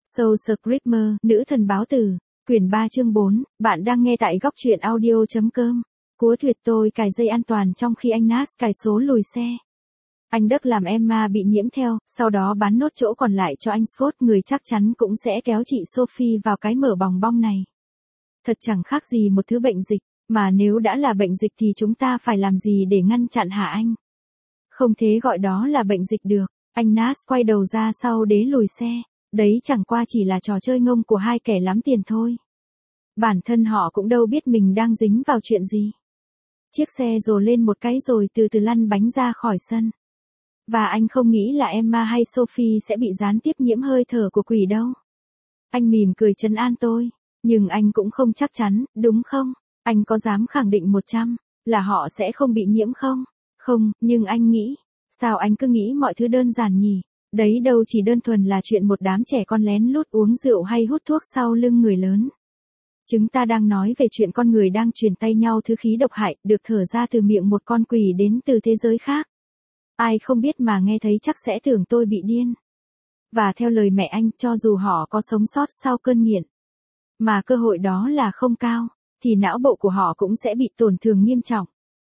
Soul Screamer, nữ thần báo tử, quyển 3 chương 4, bạn đang nghe tại góc truyện audio.com. Cúa tuyệt tôi cài dây an toàn trong khi anh Nas cài số lùi xe. Anh Đức làm Emma bị nhiễm theo, sau đó bán nốt chỗ còn lại cho anh Scott, người chắc chắn cũng sẽ kéo chị Sophie vào cái mở bòng bong này. Thật chẳng khác gì một thứ bệnh dịch, mà nếu đã là bệnh dịch thì chúng ta phải làm gì để ngăn chặn hả anh? Không thể gọi đó là bệnh dịch được. Anh Nas quay đầu ra sau đế lùi xe. Đấy chẳng qua chỉ là trò chơi ngông của hai kẻ lắm tiền thôi. Bản thân họ cũng đâu biết mình đang dính vào chuyện gì. Chiếc xe rồ lên một cái rồi từ từ lăn bánh ra khỏi sân. Và anh không nghĩ là Emma hay Sophie sẽ bị gián tiếp nhiễm hơi thở của quỷ đâu. Anh mỉm cười trấn an tôi. Nhưng anh cũng không chắc chắn, đúng không? Anh có dám khẳng định 100 là họ sẽ không bị nhiễm không? Không, nhưng anh nghĩ. Sao anh cứ nghĩ mọi thứ đơn giản nhỉ? Đấy đâu chỉ đơn thuần là chuyện một đám trẻ con lén lút uống rượu hay hút thuốc sau lưng người lớn. Chúng ta đang nói về chuyện con người đang truyền tay nhau thứ khí độc hại, được thở ra từ miệng một con quỷ đến từ thế giới khác. Ai không biết mà nghe thấy chắc sẽ tưởng tôi bị điên. Và theo lời mẹ anh, cho dù họ có sống sót sau cơn nghiện, mà cơ hội đó là không cao, thì não bộ của họ cũng sẽ bị tổn thương nghiêm trọng.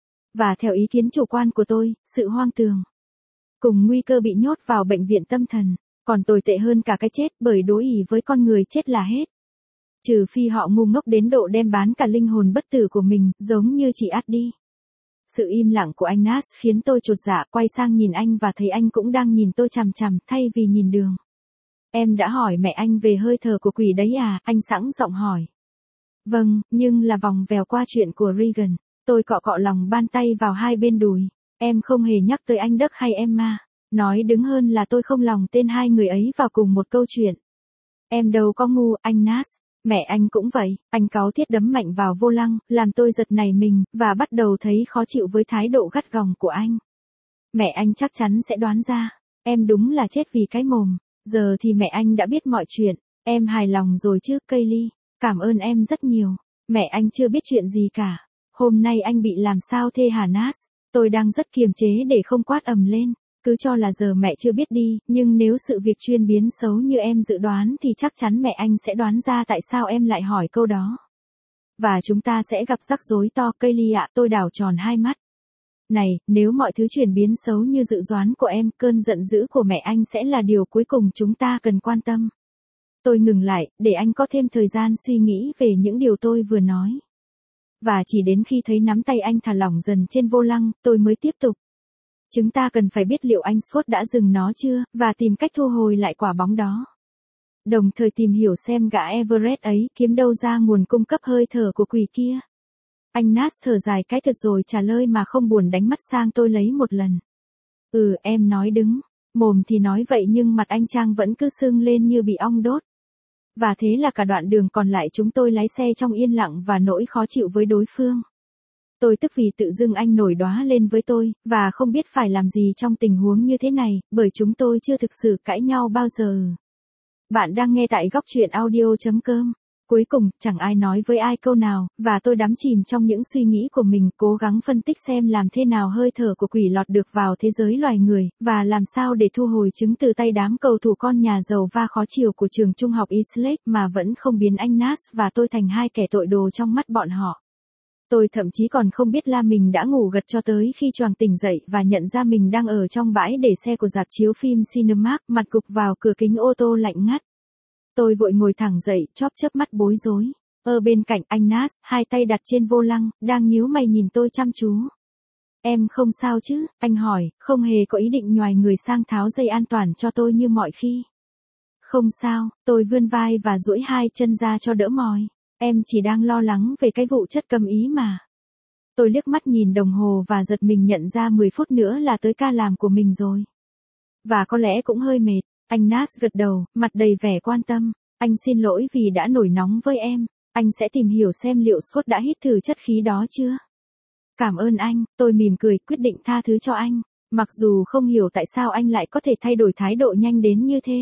Và theo ý kiến chủ quan của tôi, sự hoang tưởng cùng nguy cơ bị nhốt vào bệnh viện tâm thần, còn tồi tệ hơn cả cái chết, bởi đối ỷ với con người chết là hết. Trừ phi họ ngu ngốc đến độ đem bán cả linh hồn bất tử của mình, giống như chị Addy. Sự im lặng của anh Nas khiến tôi chột dạ, quay sang nhìn anh và thấy anh cũng đang nhìn tôi chằm chằm, thay vì nhìn đường. Em đã hỏi mẹ anh về hơi thở của quỷ đấy à? Anh sẵn giọng hỏi. Vâng, nhưng là vòng vèo qua chuyện của Regan. Tôi cọ cọ lòng bàn tay vào hai bên đùi. Em không hề nhắc tới anh Đức hay Emma. Nói đứng hơn là tôi không lòng tên hai người ấy vào cùng một câu chuyện. Em đâu có ngu, anh Nas. Mẹ anh cũng vậy. Anh cáu tiết đấm mạnh vào vô lăng, làm tôi giật nảy mình, và bắt đầu thấy khó chịu với thái độ gắt gỏng của anh. Mẹ anh chắc chắn sẽ đoán ra. Em đúng là chết vì cái mồm. Giờ thì mẹ anh đã biết mọi chuyện. Em hài lòng rồi chứ, Kaylee. Cảm ơn em rất nhiều. Mẹ anh chưa biết chuyện gì cả. Hôm nay anh bị làm sao thế hả Nas? Tôi đang rất kiềm chế để không quát ầm lên. Cứ cho là giờ mẹ chưa biết đi, nhưng nếu sự việc chuyên biến xấu như em dự đoán thì chắc chắn mẹ anh sẽ đoán ra tại sao em lại hỏi câu đó. Và chúng ta sẽ gặp rắc rối to, Kaylee ạ. Tôi đảo tròn hai mắt. Này, nếu mọi thứ chuyển biến xấu như dự đoán của em, cơn giận dữ của mẹ anh sẽ là điều cuối cùng chúng ta cần quan tâm. Tôi ngừng lại, để anh có thêm thời gian suy nghĩ về những điều tôi vừa nói. Và chỉ đến khi thấy nắm tay anh thả lỏng dần trên vô lăng, tôi mới tiếp tục. Chúng ta cần phải biết liệu anh Scott đã dừng nó chưa, và tìm cách thu hồi lại quả bóng đó. Đồng thời tìm hiểu xem gã Everett ấy kiếm đâu ra nguồn cung cấp hơi thở của quỷ kia. Anh Nas thở dài cái thật rồi trả lời mà không buồn đánh mắt sang tôi lấy một lần. Em nói đứng. Mồm thì nói vậy nhưng mặt anh Trang vẫn cứ sưng lên như bị ong đốt. Và thế là cả đoạn đường còn lại chúng tôi lái xe trong yên lặng và nỗi khó chịu với đối phương. Tôi tức vì tự dưng anh nổi đoá lên với tôi, và không biết phải làm gì trong tình huống như thế này, bởi chúng tôi chưa thực sự cãi nhau bao giờ. Bạn đang nghe tại góc truyện audio.com. Cuối cùng, chẳng ai nói với ai câu nào, và tôi đắm chìm trong những suy nghĩ của mình, cố gắng phân tích xem làm thế nào hơi thở của quỷ lọt được vào thế giới loài người, và làm sao để thu hồi chứng từ tay đám cầu thủ con nhà giàu và khó chịu của trường trung học Eastlake mà vẫn không biến anh Nas và tôi thành hai kẻ tội đồ trong mắt bọn họ. Tôi thậm chí còn không biết là mình đã ngủ gật cho tới khi choàng tỉnh dậy và nhận ra mình đang ở trong bãi để xe của rạp chiếu phim Cinemark, mặt gục vào cửa kính ô tô lạnh ngắt. Tôi vội ngồi thẳng dậy, chớp mắt bối rối. Ở bên cạnh anh Nas, hai tay đặt trên vô lăng, đang nhíu mày nhìn tôi chăm chú. Em không sao chứ? Anh hỏi, không hề có ý định nhoài người sang tháo dây an toàn cho tôi như mọi khi. Không sao, tôi vươn vai và duỗi hai chân ra cho đỡ mỏi. Em chỉ đang lo lắng về cái vụ chất cấm ý mà. Tôi liếc mắt nhìn đồng hồ và giật mình nhận ra 10 phút nữa là tới ca làm của mình rồi. Và có lẽ cũng hơi mệt. Anh Nas gật đầu, mặt đầy vẻ quan tâm. Anh xin lỗi vì đã nổi nóng với em. Anh sẽ tìm hiểu xem liệu Scott đã hít thử chất khí đó chưa. Cảm ơn anh, tôi mỉm cười, quyết định tha thứ cho anh. Mặc dù không hiểu tại sao anh lại có thể thay đổi thái độ nhanh đến như thế.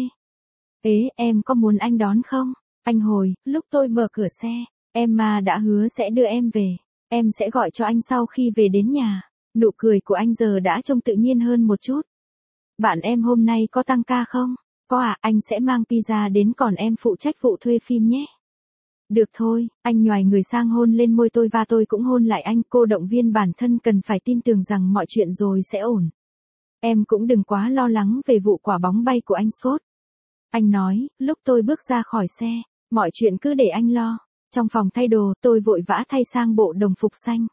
Em có muốn anh đón không? Anh hồi, lúc tôi mở cửa xe, Emma đã hứa sẽ đưa em về. Em sẽ gọi cho anh sau khi về đến nhà. Nụ cười của anh giờ đã trông tự nhiên hơn một chút. Bạn em hôm nay có tăng ca không? Có à, anh sẽ mang pizza đến còn em phụ trách vụ thuê phim nhé. Được thôi, anh nhoài người sang hôn lên môi tôi và tôi cũng hôn lại anh. Cô động viên bản thân cần phải tin tưởng rằng mọi chuyện rồi sẽ ổn. Em cũng đừng quá lo lắng về vụ quả bóng bay của anh Scott. Anh nói, lúc tôi bước ra khỏi xe, mọi chuyện cứ để anh lo. Trong phòng thay đồ, tôi vội vã thay sang bộ đồng phục xanh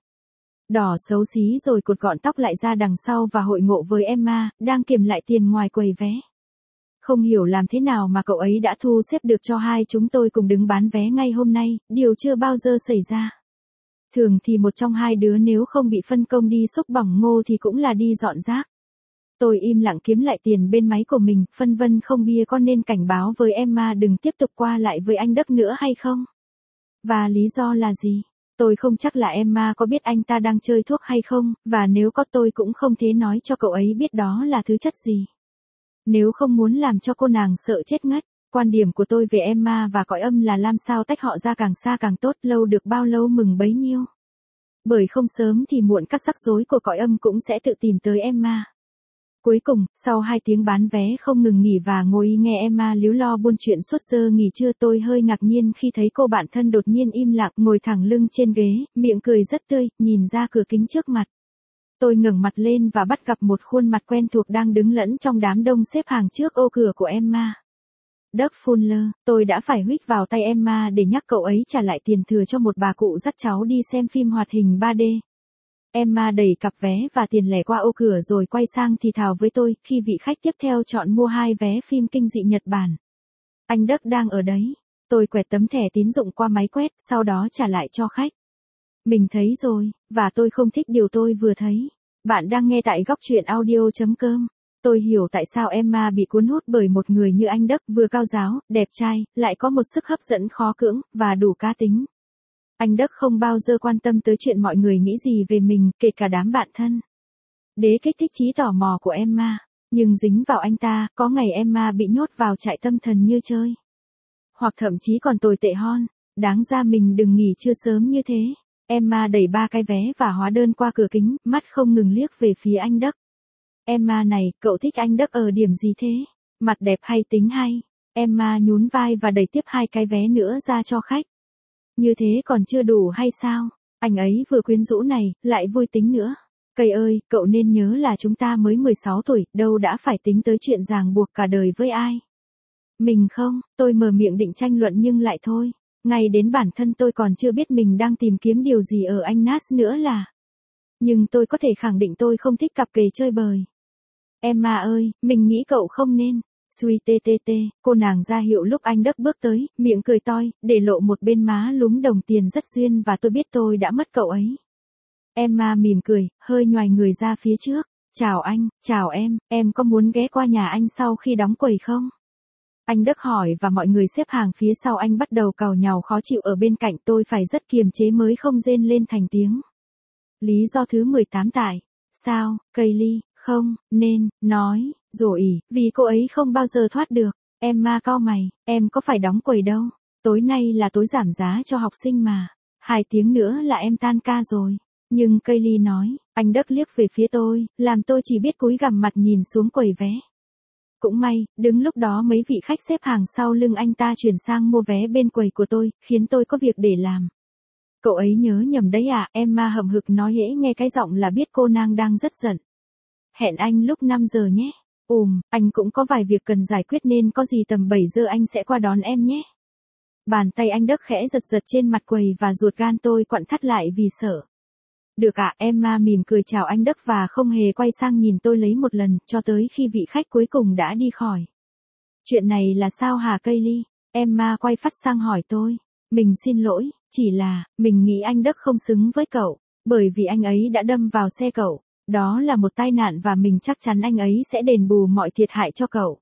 đỏ xấu xí rồi cột gọn tóc lại ra đằng sau và hội ngộ với Emma, đang kiểm lại tiền ngoài quầy vé. Không hiểu làm thế nào mà cậu ấy đã thu xếp được cho hai chúng tôi cùng đứng bán vé ngay hôm nay, điều chưa bao giờ xảy ra. Thường thì một trong hai đứa nếu không bị phân công đi xúc bỏng ngô thì cũng là đi dọn rác. Tôi im lặng kiếm lại tiền bên máy của mình, phân vân không bia có nên cảnh báo với Emma đừng tiếp tục qua lại với anh Đức nữa hay không? Và lý do là gì? Tôi không chắc là Emma có biết anh ta đang chơi thuốc hay không, và nếu có tôi cũng không thể nói cho cậu ấy biết đó là thứ chất gì. Nếu không muốn làm cho cô nàng sợ chết ngất, quan điểm của tôi về Emma và cõi âm là làm sao tách họ ra càng xa càng tốt, lâu được bao lâu mừng bấy nhiêu. Bởi không sớm thì muộn các rắc rối của cõi âm cũng sẽ tự tìm tới Emma. Cuối cùng, sau 2 tiếng bán vé không ngừng nghỉ và ngồi nghe Emma líu lo buôn chuyện suốt giờ nghỉ trưa, tôi hơi ngạc nhiên khi thấy cô bạn thân đột nhiên im lặng ngồi thẳng lưng trên ghế, miệng cười rất tươi, nhìn ra cửa kính trước mặt. Tôi ngẩng mặt lên và bắt gặp một khuôn mặt quen thuộc đang đứng lẫn trong đám đông xếp hàng trước ô cửa của Emma. Doug Fuller, tôi đã phải huých vào tay Emma để nhắc cậu ấy trả lại tiền thừa cho một bà cụ dắt cháu đi xem phim hoạt hình 3D. Emma đẩy cặp vé và tiền lẻ qua ô cửa rồi quay sang thì thào với tôi khi vị khách tiếp theo chọn mua 2 vé phim kinh dị Nhật Bản. Anh Doug đang ở đấy. Tôi quẹt tấm thẻ tín dụng qua máy quét, sau đó trả lại cho khách. Mình thấy rồi, và tôi không thích điều tôi vừa thấy. Bạn đang nghe tại góc truyện audio.com. Tôi hiểu tại sao Emma bị cuốn hút bởi một người như anh Doug, vừa cao giáo, đẹp trai, lại có một sức hấp dẫn khó cưỡng, và đủ cá tính. Anh Doug không bao giờ quan tâm tới chuyện mọi người nghĩ gì về mình, kể cả đám bạn thân. Đế kích thích trí tò mò của Emma, nhưng dính vào anh ta, có ngày Emma bị nhốt vào trại tâm thần như chơi. Hoặc thậm chí còn tồi tệ hơn, đáng ra mình đừng nghỉ trưa sớm như thế. Emma đẩy 3 cái vé và hóa đơn qua cửa kính, mắt không ngừng liếc về phía anh Doug. Emma này, cậu thích anh Doug ở điểm gì thế? Mặt đẹp hay tính hay? Emma nhún vai và đẩy tiếp 2 cái vé nữa ra cho khách. Như thế còn chưa đủ hay sao? Anh ấy vừa quyến rũ này, lại vui tính nữa. Cây ơi, cậu nên nhớ là chúng ta mới 16 tuổi, đâu đã phải tính tới chuyện ràng buộc cả đời với ai. Mình không, tôi mở miệng định tranh luận nhưng lại thôi. Ngay đến bản thân tôi còn chưa biết mình đang tìm kiếm điều gì ở anh Nas nữa là. Nhưng tôi có thể khẳng định tôi không thích cặp kè chơi bời. Emma ơi, mình nghĩ cậu không nên. Suy tê tê tê, cô nàng ra hiệu lúc anh Doug bước tới, miệng cười toi, để lộ một bên má lúm đồng tiền rất duyên và tôi biết tôi đã mất cậu ấy. Emma mỉm cười, hơi nhoài người ra phía trước. Chào anh, chào em có muốn ghé qua nhà anh sau khi đóng quầy không? Anh Doug hỏi và mọi người xếp hàng phía sau anh bắt đầu càu nhàu khó chịu ở bên cạnh, tôi phải rất kiềm chế mới không rên lên thành tiếng. Lý do thứ 18 tại sao, Kaylee, không, nên, nói, rồi vì cô ấy không bao giờ thoát được. Emma cau mày, em có phải đóng quầy đâu. Tối nay là tối giảm giá cho học sinh mà. 2 tiếng nữa là em tan ca rồi. Nhưng Kaylee nói, anh Doug liếc về phía tôi, làm tôi chỉ biết cúi gằm mặt nhìn xuống quầy vé. Cũng may, đứng lúc đó mấy vị khách xếp hàng sau lưng anh ta chuyển sang mua vé bên quầy của tôi, khiến tôi có việc để làm. Cậu ấy nhớ nhầm đấy à, Emma hậm hực nói hễ nghe cái giọng là biết cô nàng đang rất giận. Hẹn anh lúc 5 giờ nhé. Anh cũng có vài việc cần giải quyết nên có gì tầm 7 giờ anh sẽ qua đón em nhé. Bàn tay anh Doug khẽ giật giật trên mặt quầy và ruột gan tôi quặn thắt lại vì sợ. Được ạ, Emma mỉm cười chào anh Doug và không hề quay sang nhìn tôi lấy một lần, cho tới khi vị khách cuối cùng đã đi khỏi. Chuyện này là sao hả Kaylee? Emma quay phát sang hỏi tôi. Mình xin lỗi, chỉ là, mình nghĩ anh Doug không xứng với cậu, bởi vì anh ấy đã đâm vào xe cậu. Đó là một tai nạn và mình chắc chắn anh ấy sẽ đền bù mọi thiệt hại cho cậu.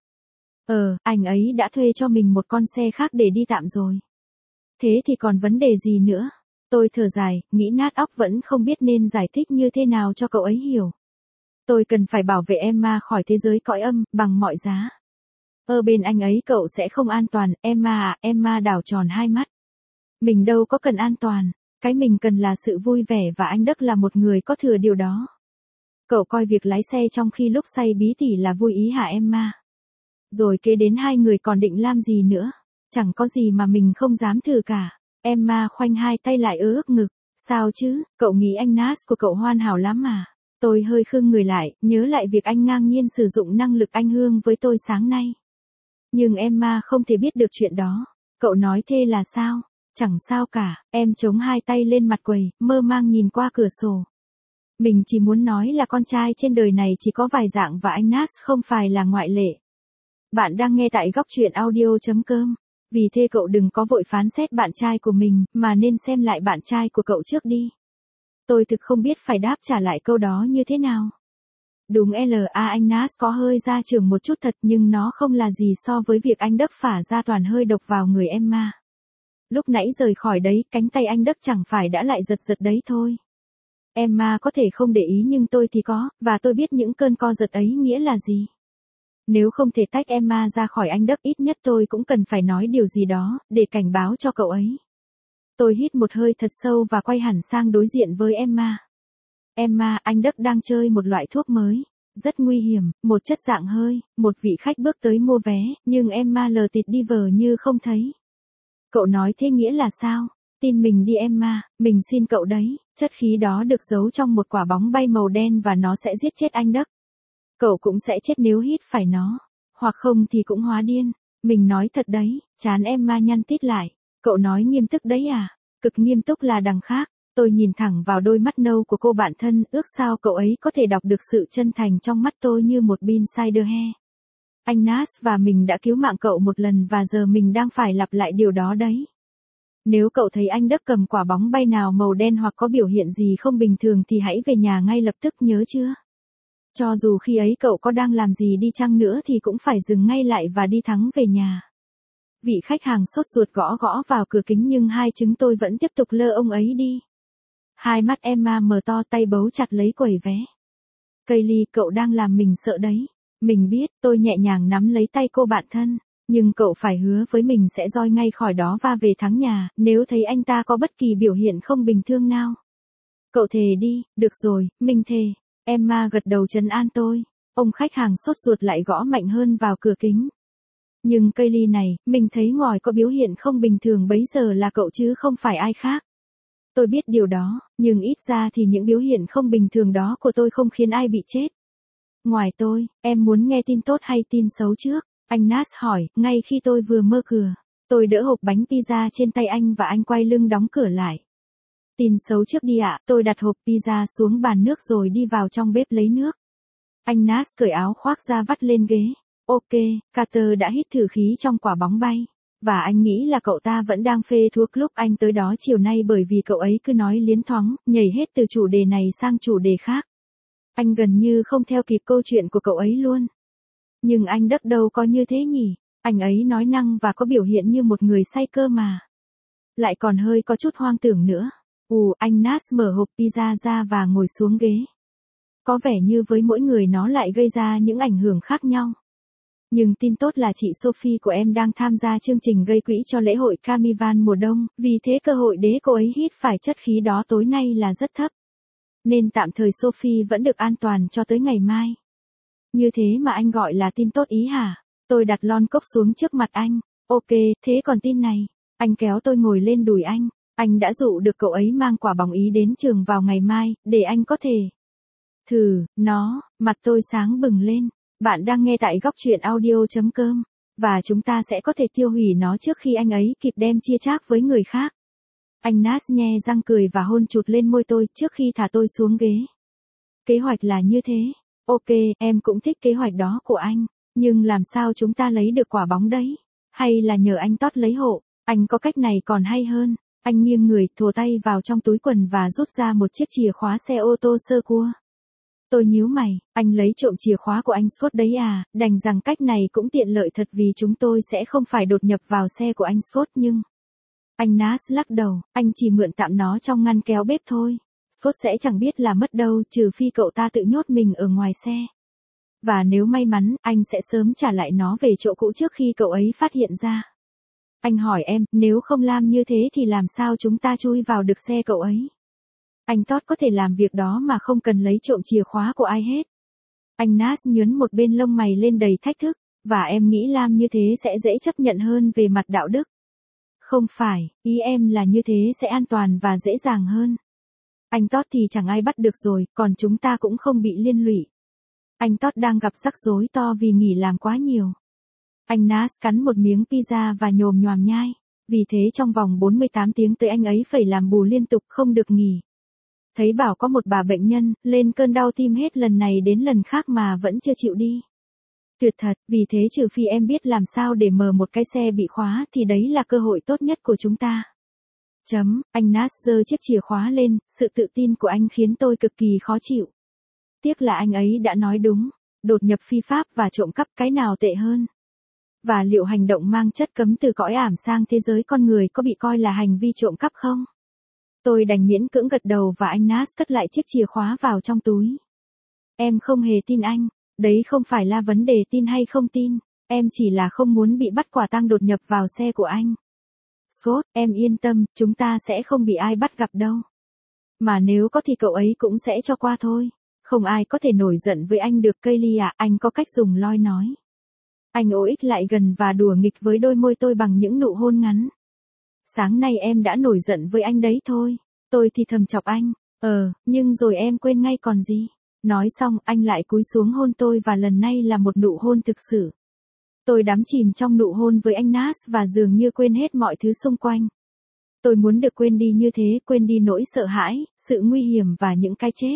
Anh ấy đã thuê cho mình một con xe khác để đi tạm rồi. Thế thì còn vấn đề gì nữa? Tôi thở dài, nghĩ nát óc vẫn không biết nên giải thích như thế nào cho cậu ấy hiểu. Tôi cần phải bảo vệ Emma khỏi thế giới cõi âm, bằng mọi giá. Ở bên anh ấy cậu sẽ không an toàn, Emma à, Emma đảo tròn hai mắt. Mình đâu có cần an toàn, cái mình cần là sự vui vẻ và anh Doug là một người có thừa điều đó. Cậu coi việc lái xe trong khi lúc say bí tỉ là vui ý hả Emma? Rồi kế đến hai người còn định làm gì nữa? Chẳng có gì mà mình không dám thử cả. Emma khoanh hai tay lại ưỡn ngực. Sao chứ, cậu nghĩ anh Nas của cậu hoàn hảo lắm mà. Tôi hơi khựng người lại, nhớ lại việc anh ngang nhiên sử dụng năng lực anh Hương với tôi sáng nay. Nhưng Emma không thể biết được chuyện đó. Cậu nói thế là sao? Chẳng sao cả, em chống hai tay lên mặt quầy, mơ mang nhìn qua cửa sổ. Mình chỉ muốn nói là con trai trên đời này chỉ có vài dạng và anh Nas không phải là ngoại lệ. Bạn đang nghe tại góc truyện audio.com. Vì thế cậu đừng có vội phán xét bạn trai của mình, mà nên xem lại bạn trai của cậu trước đi. Tôi thực không biết phải đáp trả lại câu đó như thế nào. Đúng anh Nas có hơi ra trường một chút thật nhưng nó không là gì so với việc anh Đức phả ra toàn hơi độc vào người Emma. Lúc nãy rời khỏi đấy, cánh tay anh Đức chẳng phải đã lại giật giật đấy thôi. Emma có thể không để ý nhưng tôi thì có, và tôi biết những cơn co giật ấy nghĩa là gì. Nếu không thể tách Emma ra khỏi anh Đức, ít nhất tôi cũng cần phải nói điều gì đó, để cảnh báo cho cậu ấy. Tôi hít một hơi thật sâu và quay hẳn sang đối diện với Emma. Emma, anh Đức đang chơi một loại thuốc mới. Rất nguy hiểm, một chất dạng hơi. Một vị khách bước tới mua vé, nhưng Emma lờ tịt đi vờ như không thấy. Cậu nói thế nghĩa là sao? Tin mình đi Emma, mình xin cậu đấy. Chất khí đó được giấu trong một quả bóng bay màu đen và nó sẽ giết chết anh Đức. Cậu cũng sẽ chết nếu hít phải nó. Hoặc không thì cũng hóa điên. Mình nói thật đấy, trán Emma nhăn tít lại. Cậu nói nghiêm túc đấy à? Cực nghiêm túc là đằng khác. Tôi nhìn thẳng vào đôi mắt nâu của cô bạn thân, ước sao cậu ấy có thể đọc được sự chân thành trong mắt tôi như một bin cider he. Anh Nas và mình đã cứu mạng cậu một lần và giờ mình đang phải lặp lại điều đó đấy. Nếu cậu thấy anh Đức cầm quả bóng bay nào màu đen hoặc có biểu hiện gì không bình thường thì hãy về nhà ngay lập tức, nhớ chưa? Cho dù khi ấy cậu có đang làm gì đi chăng nữa thì cũng phải dừng ngay lại và đi thẳng về nhà. Vị khách hàng sốt ruột gõ gõ vào cửa kính nhưng hai chúng tôi vẫn tiếp tục lơ ông ấy đi. Hai mắt Emma mở to, tay bấu chặt lấy quầy vé. Kaylee, cậu đang làm mình sợ đấy. Mình biết, tôi nhẹ nhàng nắm lấy tay cô bạn thân. Nhưng cậu phải hứa với mình sẽ roi ngay khỏi đó và về thẳng nhà, nếu thấy anh ta có bất kỳ biểu hiện không bình thường nào. Cậu thề đi, được rồi, mình thề. Emma gật đầu trấn an tôi. Ông khách hàng sốt ruột lại gõ mạnh hơn vào cửa kính. Nhưng Kaylee này, mình thấy ngoài có biểu hiện không bình thường bấy giờ là cậu chứ không phải ai khác. Tôi biết điều đó, nhưng ít ra thì những biểu hiện không bình thường đó của tôi không khiến ai bị chết. Ngoài tôi, em muốn nghe tin tốt hay tin xấu trước? Anh Nas hỏi, ngay khi tôi vừa mở cửa. Tôi đỡ hộp bánh pizza trên tay anh và anh quay lưng đóng cửa lại. Tin xấu trước đi ạ, tôi đặt hộp pizza xuống bàn nước rồi đi vào trong bếp lấy nước. Anh Nas cởi áo khoác ra vắt lên ghế. Ok, Carter đã hít thử khí trong quả bóng bay. Và anh nghĩ là cậu ta vẫn đang phê thuốc lúc anh tới đó chiều nay bởi vì cậu ấy cứ nói liến thoáng, nhảy hết từ chủ đề này sang chủ đề khác. Anh gần như không theo kịp câu chuyện của cậu ấy luôn. Nhưng anh Đức đâu có như thế nhỉ, anh ấy nói năng và có biểu hiện như một người say cơ mà. Lại còn hơi có chút hoang tưởng nữa. Anh Nas mở hộp pizza ra và ngồi xuống ghế. Có vẻ như với mỗi người nó lại gây ra những ảnh hưởng khác nhau. Nhưng tin tốt là chị Sophie của em đang tham gia chương trình gây quỹ cho lễ hội Carnival mùa đông, vì thế cơ hội để cô ấy hít phải chất khí đó tối nay là rất thấp. Nên tạm thời Sophie vẫn được an toàn cho tới ngày mai. Như thế mà anh gọi là tin tốt ý hả? Tôi đặt lon cốc xuống trước mặt anh. Ok, thế còn tin này? Anh kéo tôi ngồi lên đùi anh. Anh đã dụ được cậu ấy mang quả bóng ý đến trường vào ngày mai, để anh có thể thử nó. Mặt tôi sáng bừng lên. Bạn đang nghe tại góc truyện audio.com. Và chúng ta sẽ có thể tiêu hủy nó trước khi anh ấy kịp đem chia chác với người khác. Anh Nas nhe răng cười và hôn chụt lên môi tôi trước khi thả tôi xuống ghế. Kế hoạch là như thế. Ok, em cũng thích kế hoạch đó của anh. Nhưng làm sao chúng ta lấy được quả bóng đấy? Hay là nhờ anh Todd lấy hộ? Anh có cách này còn hay hơn. Anh nghiêng người, thò tay vào trong túi quần và rút ra một chiếc chìa khóa xe ô tô sơ cua. Tôi nhíu mày, anh lấy trộm chìa khóa của anh Scott đấy à? Đành rằng cách này cũng tiện lợi thật vì chúng tôi sẽ không phải đột nhập vào xe của anh Scott nhưng... Anh Nas lắc đầu, anh chỉ mượn tạm nó trong ngăn kéo bếp thôi. Scott sẽ chẳng biết là mất đâu trừ phi cậu ta tự nhốt mình ở ngoài xe. Và nếu may mắn, anh sẽ sớm trả lại nó về chỗ cũ trước khi cậu ấy phát hiện ra. Anh hỏi em, nếu không làm như thế thì làm sao chúng ta chui vào được xe cậu ấy? Anh Todd có thể làm việc đó mà không cần lấy trộm chìa khóa của ai hết. Anh Nas nhướng một bên lông mày lên đầy thách thức. Và em nghĩ làm như thế sẽ dễ chấp nhận hơn về mặt đạo đức. Không phải, ý em là như thế sẽ an toàn và dễ dàng hơn. Anh Todd thì chẳng ai bắt được rồi, còn chúng ta cũng không bị liên lụy. Anh Todd đang gặp rắc rối to vì nghỉ làm quá nhiều. Anh Nas cắn một miếng pizza và nhồm nhoàm nhai. Vì thế trong vòng 48 tiếng tới anh ấy phải làm bù liên tục không được nghỉ. Thấy bảo có một bà bệnh nhân, lên cơn đau tim hết lần này đến lần khác mà vẫn chưa chịu đi. Tuyệt thật, vì thế trừ phi em biết làm sao để mở một cái xe bị khóa thì đấy là cơ hội tốt nhất của chúng ta. Anh Nas giơ chiếc chìa khóa lên, sự tự tin của anh khiến tôi cực kỳ khó chịu. Tiếc là anh ấy đã nói đúng, đột nhập phi pháp và trộm cắp cái nào tệ hơn. Và liệu hành động mang chất cấm từ cõi ảm sang thế giới con người có bị coi là hành vi trộm cắp không? Tôi đành miễn cưỡng gật đầu và anh Nas cất lại chiếc chìa khóa vào trong túi. Em không hề tin anh, đấy không phải là vấn đề tin hay không tin, em chỉ là không muốn bị bắt quả tang đột nhập vào xe của anh. Scott, em yên tâm, chúng ta sẽ không bị ai bắt gặp đâu. Mà nếu có thì cậu ấy cũng sẽ cho qua thôi. Không ai có thể nổi giận với anh được Kaylee à, anh có cách dùng loi nói. Anh ố ích lại gần và đùa nghịch với đôi môi tôi bằng những nụ hôn ngắn. Sáng nay em đã nổi giận với anh đấy thôi. Tôi thì thầm chọc anh. Nhưng rồi em quên ngay còn gì. Nói xong anh lại cúi xuống hôn tôi và lần này là một nụ hôn thực sự. Tôi đắm chìm trong nụ hôn với anh Nas và dường như quên hết mọi thứ xung quanh. Tôi muốn được quên đi như thế, quên đi nỗi sợ hãi, sự nguy hiểm và những cái chết.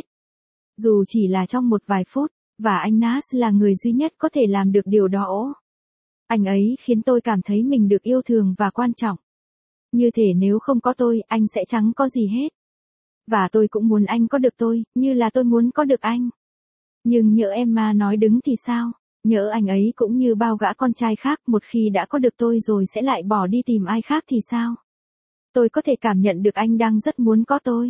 Dù chỉ là trong một vài phút, và anh Nas là người duy nhất có thể làm được điều đó. Anh ấy khiến tôi cảm thấy mình được yêu thương và quan trọng. Như thể nếu không có tôi, anh sẽ chẳng có gì hết. Và tôi cũng muốn anh có được tôi, như là tôi muốn có được anh. Nhưng nhỡ Emma nói đứng thì sao? Nhỡ anh ấy cũng như bao gã con trai khác một khi đã có được tôi rồi sẽ lại bỏ đi tìm ai khác thì sao? Tôi có thể cảm nhận được anh đang rất muốn có tôi.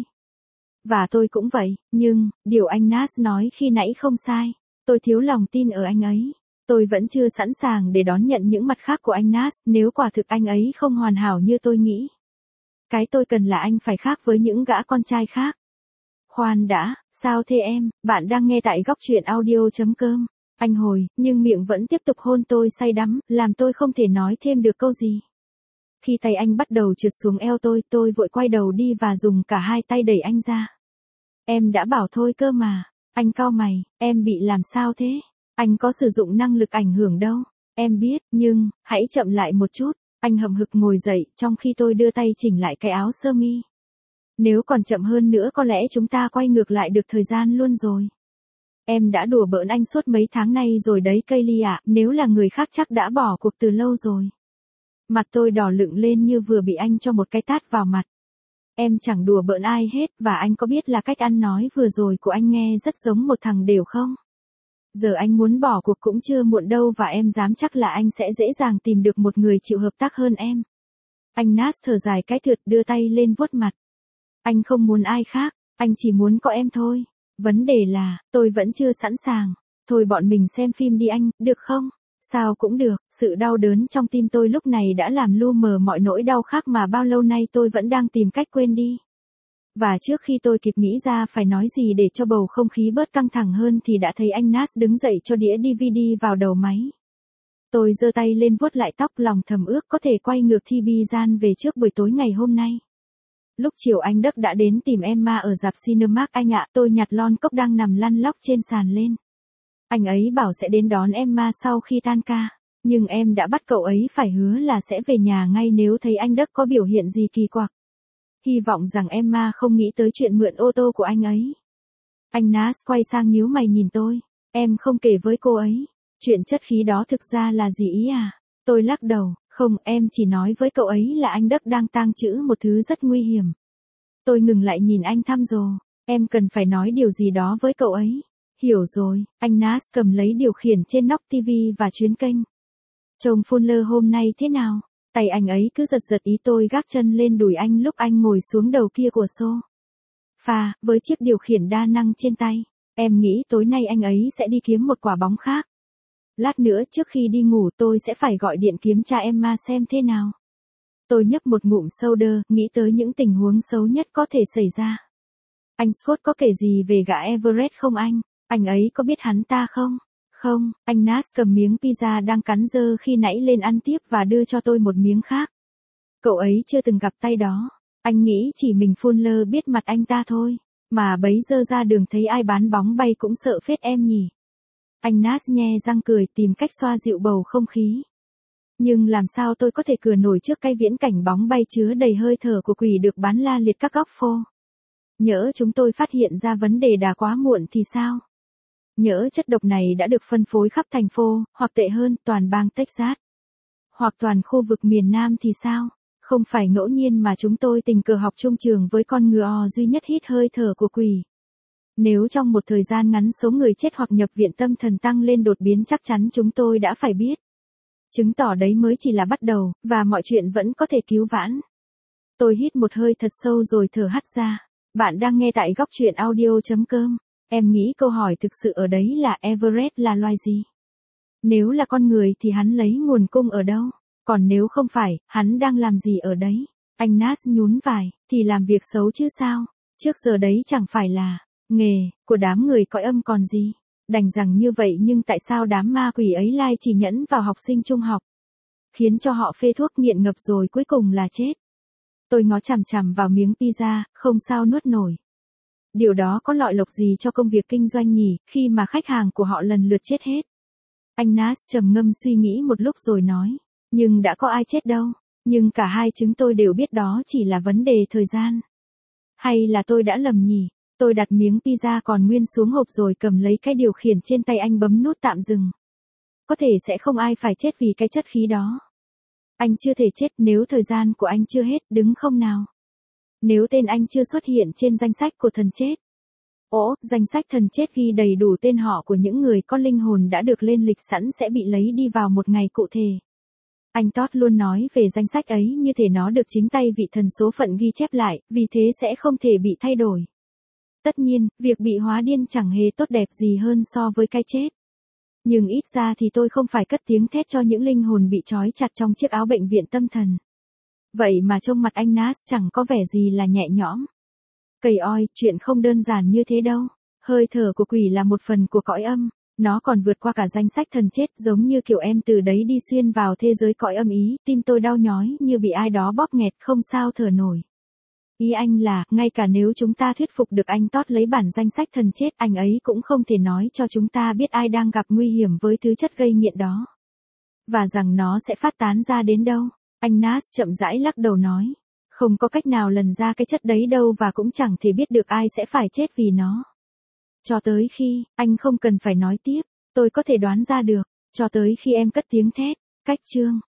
Và tôi cũng vậy, nhưng, điều anh Nas nói khi nãy không sai. Tôi thiếu lòng tin ở anh ấy. Tôi vẫn chưa sẵn sàng để đón nhận những mặt khác của anh Nas nếu quả thực anh ấy không hoàn hảo như tôi nghĩ. Cái tôi cần là anh phải khác với những gã con trai khác. Khoan đã, sao thế em, bạn đang nghe tại góc truyện audio.com. Anh hồi, nhưng miệng vẫn tiếp tục hôn tôi say đắm, làm tôi không thể nói thêm được câu gì. Khi tay anh bắt đầu trượt xuống eo tôi vội quay đầu đi và dùng cả hai tay đẩy anh ra. Em đã bảo thôi cơ mà. Anh cau mày, em bị làm sao thế? Anh có sử dụng năng lực ảnh hưởng đâu. Em biết, nhưng, hãy chậm lại một chút. Anh hậm hực ngồi dậy, trong khi tôi đưa tay chỉnh lại cái áo sơ mi. Nếu còn chậm hơn nữa có lẽ chúng ta quay ngược lại được thời gian luôn rồi. Em đã đùa bỡn anh suốt mấy tháng nay rồi đấy Kaylee ạ, nếu là người khác chắc đã bỏ cuộc từ lâu rồi. Mặt tôi đỏ lựng lên như vừa bị anh cho một cái tát vào mặt. Em chẳng đùa bỡn ai hết, và anh có biết là cách ăn nói vừa rồi của anh nghe rất giống một thằng đểu không? Giờ anh muốn bỏ cuộc cũng chưa muộn đâu và em dám chắc là anh sẽ dễ dàng tìm được một người chịu hợp tác hơn em. Anh Nas thở dài cái thượt đưa tay lên vuốt mặt. Anh không muốn ai khác, anh chỉ muốn có em thôi. Vấn đề là, tôi vẫn chưa sẵn sàng. Thôi bọn mình xem phim đi anh, được không? Sao cũng được, sự đau đớn trong tim tôi lúc này đã làm lu mờ mọi nỗi đau khác mà bao lâu nay tôi vẫn đang tìm cách quên đi. Và trước khi tôi kịp nghĩ ra phải nói gì để cho bầu không khí bớt căng thẳng hơn thì đã thấy anh Nas đứng dậy cho đĩa DVD vào đầu máy. Tôi giơ tay lên vuốt lại tóc lòng thầm ước có thể quay ngược thi bi gian về trước buổi tối ngày hôm nay. Lúc chiều anh Đức đã đến tìm Emma ở rạp Cinemark anh ạ, tôi nhặt lon cốc đang nằm lăn lóc trên sàn lên. Anh ấy bảo sẽ đến đón Emma sau khi tan ca, nhưng em đã bắt cậu ấy phải hứa là sẽ về nhà ngay nếu thấy anh Đức có biểu hiện gì kỳ quặc. Hy vọng rằng Emma không nghĩ tới chuyện mượn ô tô của anh ấy. Anh Nas quay sang nhíu mày nhìn tôi, em không kể với cô ấy. Chuyện chất khí đó thực ra là gì ý à? Tôi lắc đầu, không, em chỉ nói với cậu ấy là anh Đức đang tàng trữ một thứ rất nguy hiểm. Tôi ngừng lại nhìn anh thăm dò, em cần phải nói điều gì đó với cậu ấy. Hiểu rồi, anh Nas cầm lấy điều khiển trên nóc TV và chuyến kênh. Trông Fuller hôm nay thế nào? Tay anh ấy cứ giật giật ý tôi gác chân lên đùi anh lúc anh ngồi xuống đầu kia của sofa, với chiếc điều khiển đa năng trên tay. Em nghĩ tối nay anh ấy sẽ đi kiếm một quả bóng khác. Lát nữa trước khi đi ngủ tôi sẽ phải gọi điện kiếm cha Emma xem thế nào. Tôi nhấp một ngụm soda, nghĩ tới những tình huống xấu nhất có thể xảy ra. Anh Scott có kể gì về gã Everett không anh? Anh ấy có biết hắn ta không? Không, anh Nas cầm miếng pizza đang cắn dơ khi nãy lên ăn tiếp và đưa cho tôi một miếng khác. Cậu ấy chưa từng gặp tay đó. Anh nghĩ chỉ mình Fuller biết mặt anh ta thôi. Mà bấy giờ ra đường thấy ai bán bóng bay cũng sợ phết em nhỉ. Anh Nas nhe răng cười tìm cách xoa dịu bầu không khí. Nhưng làm sao tôi có thể cười nổi trước cái viễn cảnh bóng bay chứa đầy hơi thở của quỷ được bán la liệt các góc phố. Nhỡ chúng tôi phát hiện ra vấn đề đã quá muộn thì sao? Nhỡ chất độc này đã được phân phối khắp thành phố, hoặc tệ hơn, toàn bang Texas. Hoặc toàn khu vực miền Nam thì sao? Không phải ngẫu nhiên mà chúng tôi tình cờ học chung trường với con ngựa duy nhất hít hơi thở của quỷ. Nếu trong một thời gian ngắn số người chết hoặc nhập viện tâm thần tăng lên đột biến chắc chắn chúng tôi đã phải biết. Chứng tỏ đấy mới chỉ là bắt đầu, và mọi chuyện vẫn có thể cứu vãn. Tôi hít một hơi thật sâu rồi thở hắt ra. Bạn đang nghe tại góc truyện audio.com. Em nghĩ câu hỏi thực sự ở đấy là Everett là loài gì? Nếu là con người thì hắn lấy nguồn cung ở đâu? Còn nếu không phải, hắn đang làm gì ở đấy? Anh Nas nhún vai, thì làm việc xấu chứ sao? Trước giờ đấy chẳng phải là nghề của đám người cõi âm còn gì? Đành rằng như vậy nhưng tại sao đám ma quỷ ấy lai chỉ nhẫn vào học sinh trung học? Khiến cho họ phê thuốc nghiện ngập rồi cuối cùng là chết. Tôi ngó chằm chằm vào miếng pizza, không sao nuốt nổi. Điều đó có lợi lộc gì cho công việc kinh doanh nhỉ, khi mà khách hàng của họ lần lượt chết hết? Anh Nas trầm ngâm suy nghĩ một lúc rồi nói. Nhưng đã có ai chết đâu. Nhưng cả hai chúng tôi đều biết đó chỉ là vấn đề thời gian. Hay là tôi đã lầm nhỉ? Tôi đặt miếng pizza còn nguyên xuống hộp rồi cầm lấy cái điều khiển trên tay anh bấm nút tạm dừng. Có thể sẽ không ai phải chết vì cái chất khí đó. Anh chưa thể chết nếu thời gian của anh chưa hết, đứng không nào? Nếu tên anh chưa xuất hiện trên danh sách của thần chết. Ồ, danh sách thần chết ghi đầy đủ tên họ của những người có linh hồn đã được lên lịch sẵn sẽ bị lấy đi vào một ngày cụ thể. Anh Todd luôn nói về danh sách ấy như thể nó được chính tay vị thần số phận ghi chép lại, vì thế sẽ không thể bị thay đổi. Tất nhiên, việc bị hóa điên chẳng hề tốt đẹp gì hơn so với cái chết. Nhưng ít ra thì tôi không phải cất tiếng thét cho những linh hồn bị trói chặt trong chiếc áo bệnh viện tâm thần. Vậy mà trông mặt anh Nas chẳng có vẻ gì là nhẹ nhõm. Cầy oi, chuyện không đơn giản như thế đâu. Hơi thở của quỷ là một phần của cõi âm. Nó còn vượt qua cả danh sách thần chết, giống như kiểu em từ đấy đi xuyên vào thế giới cõi âm ý. Tim tôi đau nhói như bị ai đó bóp nghẹt, không sao thở nổi. Ý anh là, ngay cả nếu chúng ta thuyết phục được anh Todd lấy bản danh sách thần chết, anh ấy cũng không thể nói cho chúng ta biết ai đang gặp nguy hiểm với thứ chất gây nghiện đó. Và rằng nó sẽ phát tán ra đến đâu. Anh Nas chậm rãi lắc đầu nói. Không có cách nào lần ra cái chất đấy đâu và cũng chẳng thể biết được ai sẽ phải chết vì nó. Cho tới khi, anh không cần phải nói tiếp, tôi có thể đoán ra được, cho tới khi em cất tiếng thét, cách chương.